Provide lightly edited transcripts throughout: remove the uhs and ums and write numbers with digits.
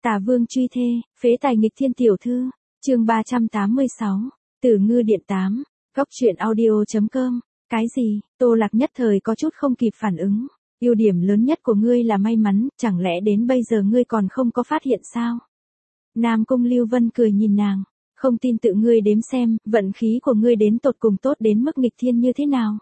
Tà Vương truy thê, phế tài nghịch thiên tiểu thư, chương 386, Tử Ngư Điện 8, Góc truyện audio.com, cái gì, Tô Lạc nhất thời có chút không kịp phản ứng, ưu điểm lớn nhất của ngươi là may mắn, chẳng lẽ đến bây giờ ngươi còn không có phát hiện sao? Nam Cung Lưu Vân cười nhìn nàng, không tin tự ngươi đếm xem, vận khí của ngươi đến tột cùng tốt đến mức nghịch thiên như thế nào?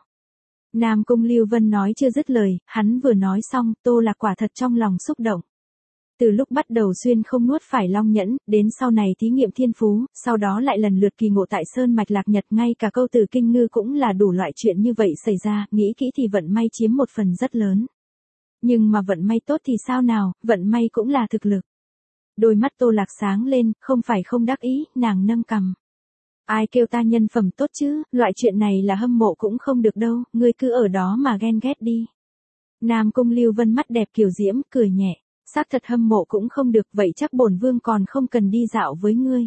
Nam Cung Lưu Vân nói chưa dứt lời, hắn vừa nói xong, Tô Lạc quả thật trong lòng xúc động. Từ lúc bắt đầu xuyên không nuốt phải long nhẫn, đến sau này thí nghiệm thiên phú, sau đó lại lần lượt kỳ ngộ tại Sơn Mạch Lạc Nhật, ngay cả câu từ kinh ngư cũng là đủ loại chuyện như vậy xảy ra, nghĩ kỹ thì vận may chiếm một phần rất lớn. Nhưng mà vận may tốt thì sao nào, vận may cũng là thực lực. Đôi mắt Tô Lạc sáng lên, không phải không đắc ý, nàng nâng cằm. Ai kêu ta nhân phẩm tốt chứ, loại chuyện này là hâm mộ cũng không được đâu, ngươi cứ ở đó mà ghen ghét đi. Nam Cung Lưu Vân mắt đẹp kiều diễm, cười nhẹ. Xác thật hâm mộ cũng không được, vậy chắc bổn vương còn không cần đi dạo với ngươi.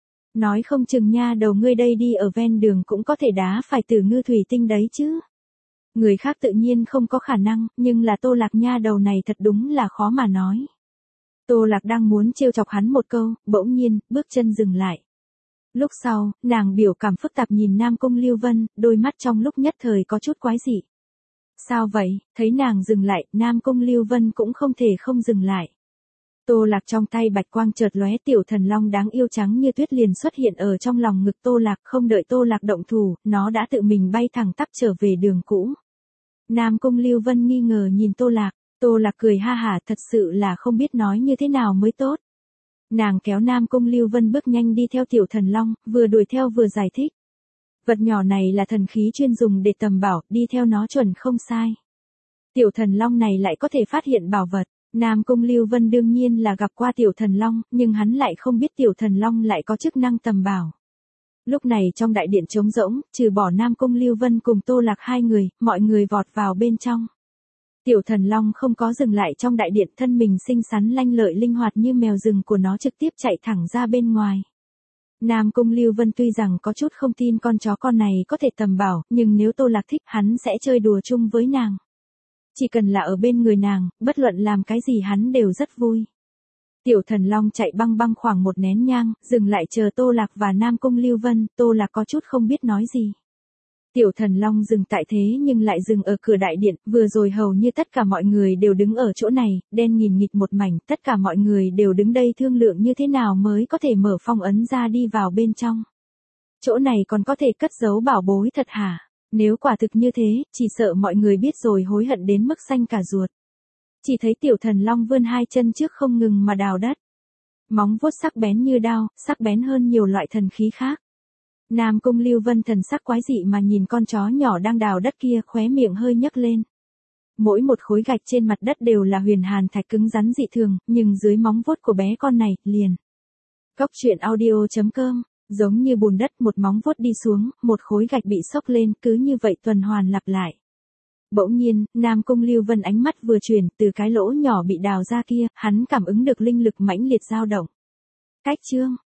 Nói không chừng nha đầu ngươi đây đi ở ven đường cũng có thể đá phải Tử Ngư thủy tinh đấy chứ. Người khác tự nhiên không có khả năng, nhưng là Tô Lạc nha đầu này thật đúng là khó mà nói. Tô Lạc đang muốn trêu chọc hắn một câu, bỗng nhiên, bước chân dừng lại. Lúc sau, nàng biểu cảm phức tạp nhìn Nam Cung Lưu Vân, đôi mắt trong lúc nhất thời có chút quái dị. Sao vậy, thấy nàng dừng lại, Nam Cung Lưu Vân cũng không thể không dừng lại. Tô Lạc trong tay bạch quang chợt lóe, tiểu thần long đáng yêu trắng như tuyết liền xuất hiện ở trong lòng ngực Tô Lạc, không đợi Tô Lạc động thủ, nó đã tự mình bay thẳng tắp trở về đường cũ. Nam Cung Lưu Vân nghi ngờ nhìn Tô Lạc cười ha hả, thật sự là không biết nói như thế nào mới tốt. Nàng kéo Nam Cung Lưu Vân bước nhanh đi theo tiểu thần long, vừa đuổi theo vừa giải thích. Vật nhỏ này là thần khí chuyên dùng để tầm bảo, đi theo nó chuẩn không sai. Tiểu thần long này lại có thể phát hiện bảo vật. Nam Cung Lưu Vân đương nhiên là gặp qua tiểu thần long, nhưng hắn lại không biết tiểu thần long lại có chức năng tầm bảo. Lúc này trong đại điện trống rỗng, trừ bỏ Nam Cung Lưu Vân cùng Tô Lạc hai người, mọi người vọt vào bên trong. Tiểu thần long không có dừng lại trong đại điện, thân mình xinh xắn lanh lợi linh hoạt như mèo rừng của nó trực tiếp chạy thẳng ra bên ngoài. Nam Cung Lưu Vân tuy rằng có chút không tin con chó con này có thể tầm bảo, nhưng nếu Tô Lạc thích hắn sẽ chơi đùa chung với nàng. Chỉ cần là ở bên người nàng, bất luận làm cái gì hắn đều rất vui. Tiểu thần long chạy băng băng khoảng một nén nhang, dừng lại chờ Tô Lạc và Nam Cung Lưu Vân, Tô Lạc có chút không biết nói gì. Tiểu thần long dừng tại thế nhưng lại dừng ở cửa đại điện, vừa rồi hầu như tất cả mọi người đều đứng ở chỗ này, đen nghìn nghịt một mảnh, tất cả mọi người đều đứng đây thương lượng như thế nào mới có thể mở phong ấn ra đi vào bên trong. Chỗ này còn có thể cất giấu bảo bối thật hả? Nếu quả thực như thế, chỉ sợ mọi người biết rồi hối hận đến mức xanh cả ruột. Chỉ thấy tiểu thần long vươn hai chân trước không ngừng mà đào đất. Móng vuốt sắc bén như đao, sắc bén hơn nhiều loại thần khí khác. Nam Cung Lưu Vân thần sắc quái dị mà nhìn con chó nhỏ đang đào đất kia, khóe miệng hơi nhấc lên. Mỗi một khối gạch trên mặt đất đều là huyền hàn thạch cứng rắn dị thường, nhưng dưới móng vuốt của bé con này, liền. Góc truyện audio.com, giống như bùn đất, một móng vuốt đi xuống, một khối gạch bị xốc lên, cứ như vậy tuần hoàn lặp lại. Bỗng nhiên, Nam Cung Lưu Vân ánh mắt vừa chuyển, từ cái lỗ nhỏ bị đào ra kia, hắn cảm ứng được linh lực mãnh liệt dao động. Cách chương